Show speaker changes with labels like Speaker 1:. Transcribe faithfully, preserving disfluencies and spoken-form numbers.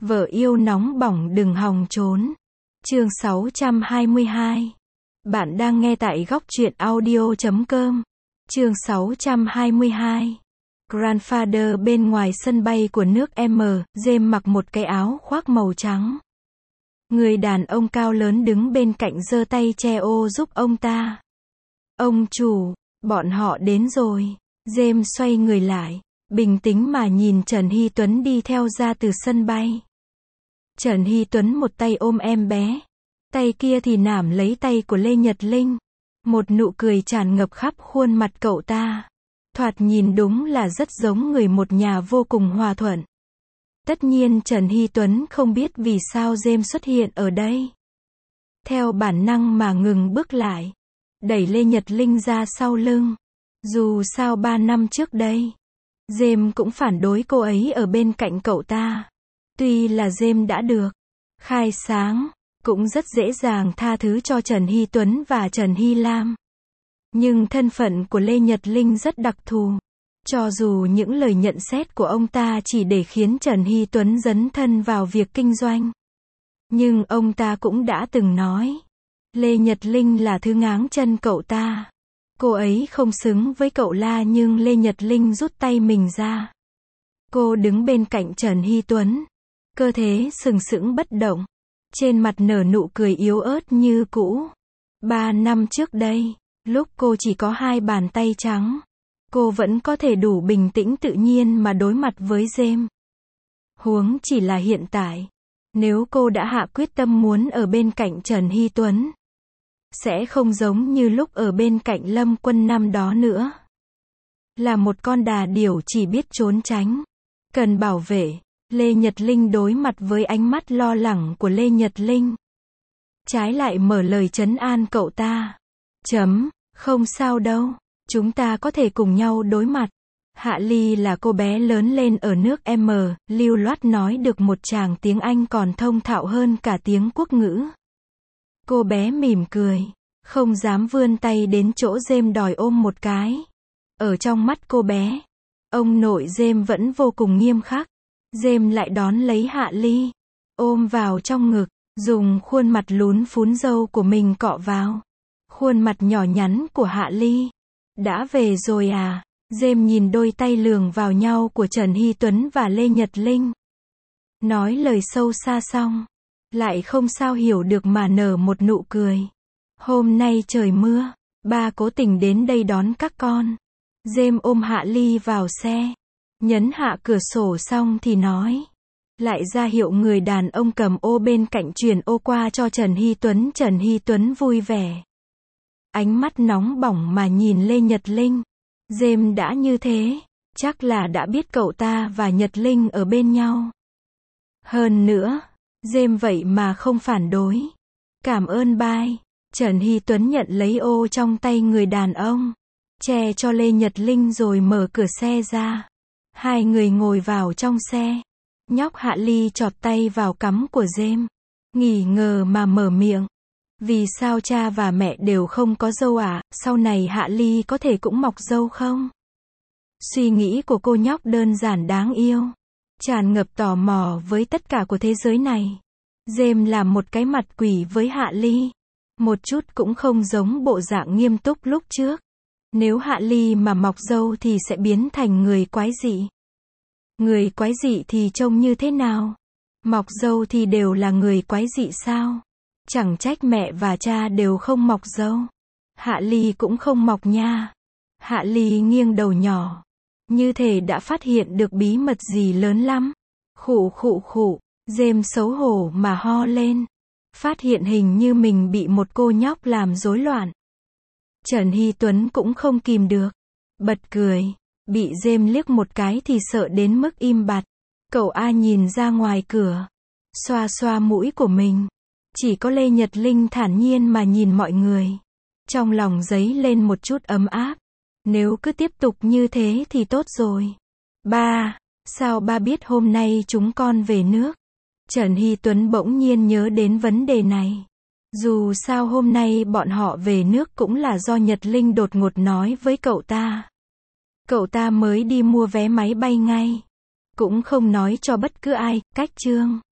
Speaker 1: Vợ yêu nóng bỏng đừng hòng trốn. Chương sáu trăm hai mươi hai. Bạn đang nghe tại góc truyện audio chấm com. Chương sáu trăm hai mươi hai. Grandfather bên ngoài sân bay của nước M, James mặc một cái áo khoác màu trắng. Người đàn ông cao lớn đứng bên cạnh giơ tay che ô giúp ông ta. Ông chủ, bọn họ đến rồi. James xoay người lại, bình tĩnh mà nhìn Trần Hy Tuấn đi theo ra từ sân bay. Trần Hy Tuấn một tay ôm em bé, tay kia thì nắm lấy tay của Lê Nhật Linh. Một nụ cười tràn ngập khắp khuôn mặt cậu ta. Thoạt nhìn đúng là rất giống người một nhà vô cùng hòa thuận. Tất nhiên Trần Hy Tuấn không biết vì sao James xuất hiện ở đây. Theo bản năng mà ngừng bước lại, đẩy Lê Nhật Linh ra sau lưng. Dù sao ba năm trước đây, James cũng phản đối cô ấy ở bên cạnh cậu ta. Tuy là James đã được khai sáng, cũng rất dễ dàng tha thứ cho Trần Hy Tuấn và Trần Hy Lam. Nhưng thân phận của Lê Nhật Linh rất đặc thù. Cho dù những lời nhận xét của ông ta chỉ để khiến Trần Hy Tuấn dấn thân vào việc kinh doanh. Nhưng ông ta cũng đã từng nói, Lê Nhật Linh là thứ ngáng chân cậu ta. Cô ấy không xứng với cậu la nhưng Lê Nhật Linh rút tay mình ra. Cô đứng bên cạnh Trần Hy Tuấn, cơ thể sừng sững bất động, trên mặt nở nụ cười yếu ớt như cũ. Ba năm trước đây, lúc cô chỉ có hai bàn tay trắng, cô vẫn có thể đủ bình tĩnh tự nhiên mà đối mặt với James. Huống chỉ là hiện tại, nếu cô đã hạ quyết tâm muốn ở bên cạnh Trần Hy Tuấn, sẽ không giống như lúc ở bên cạnh Lâm Quân năm đó nữa. Là một con đà điểu chỉ biết trốn tránh, cần bảo vệ. Lê Nhật Linh đối mặt với ánh mắt lo lắng của Lê Nhật Linh, trái lại mở lời trấn an cậu ta. Chấm, không sao đâu, chúng ta có thể cùng nhau đối mặt. Hạ Ly là cô bé lớn lên ở nước M, lưu loát nói được một tràng tiếng Anh còn thông thạo hơn cả tiếng quốc ngữ. Cô bé mỉm cười, không dám vươn tay đến chỗ James đòi ôm một cái. Ở trong mắt cô bé, ông nội James vẫn vô cùng nghiêm khắc. James lại đón lấy Hạ Ly, ôm vào trong ngực, dùng khuôn mặt lún phún râu của mình cọ vào khuôn mặt nhỏ nhắn của Hạ Ly. Đã về rồi à? James nhìn đôi tay lường vào nhau của Trần Hy Tuấn và Lê Nhật Linh. Nói lời sâu xa xong, lại không sao hiểu được mà nở một nụ cười. Hôm nay trời mưa, ba cố tình đến đây đón các con. James ôm Hạ Ly vào xe, nhấn hạ cửa sổ xong thì nói. Lại ra hiệu người đàn ông cầm ô bên cạnh truyền ô qua cho Trần Hy Tuấn. Trần Hy Tuấn vui vẻ, ánh mắt nóng bỏng mà nhìn Lê Nhật Linh. James đã như thế, chắc là đã biết cậu ta và Nhật Linh ở bên nhau. Hơn nữa, James vậy mà không phản đối. Cảm ơn bye. Trần Hy Tuấn nhận lấy ô trong tay người đàn ông, che cho Lê Nhật Linh rồi mở cửa xe ra. Hai người ngồi vào trong xe. Nhóc Hạ Ly chọt tay vào cắm của James, nghỉ ngờ mà mở miệng. Vì sao cha và mẹ đều không có dâu à? Sau này Hạ Ly có thể cũng mọc dâu không? Suy nghĩ của cô nhóc đơn giản đáng yêu, tràn ngập tò mò với tất cả của thế giới này. James làm một cái mặt quỷ với Hạ Ly, một chút cũng không giống bộ dạng nghiêm túc lúc trước. Nếu Hạ Ly mà mọc dâu thì sẽ biến thành người quái dị. Người quái dị thì trông như thế nào? Mọc dâu thì đều là người quái dị sao? Chẳng trách mẹ và cha đều không mọc dâu. Hạ Ly cũng không mọc nha. Hạ Ly nghiêng đầu nhỏ, như thể đã phát hiện được bí mật gì lớn lắm. Khụ khụ khụ, James xấu hổ mà ho lên. Phát hiện hình như mình bị một cô nhóc làm rối loạn. Trần Hy Tuấn cũng không kìm được, bật cười. Bị James liếc một cái thì sợ đến mức im bặt. Cậu A nhìn ra ngoài cửa, xoa xoa mũi của mình. Chỉ có Lê Nhật Linh thản nhiên mà nhìn mọi người. Trong lòng dấy lên một chút ấm áp. Nếu cứ tiếp tục như thế thì tốt rồi. Ba, sao ba biết hôm nay chúng con về nước? Trần Hy Tuấn bỗng nhiên nhớ đến vấn đề này. Dù sao hôm nay bọn họ về nước cũng là do Nhật Linh đột ngột nói với cậu ta. Cậu ta mới đi mua vé máy bay ngay, cũng không nói cho bất cứ ai. Cách chương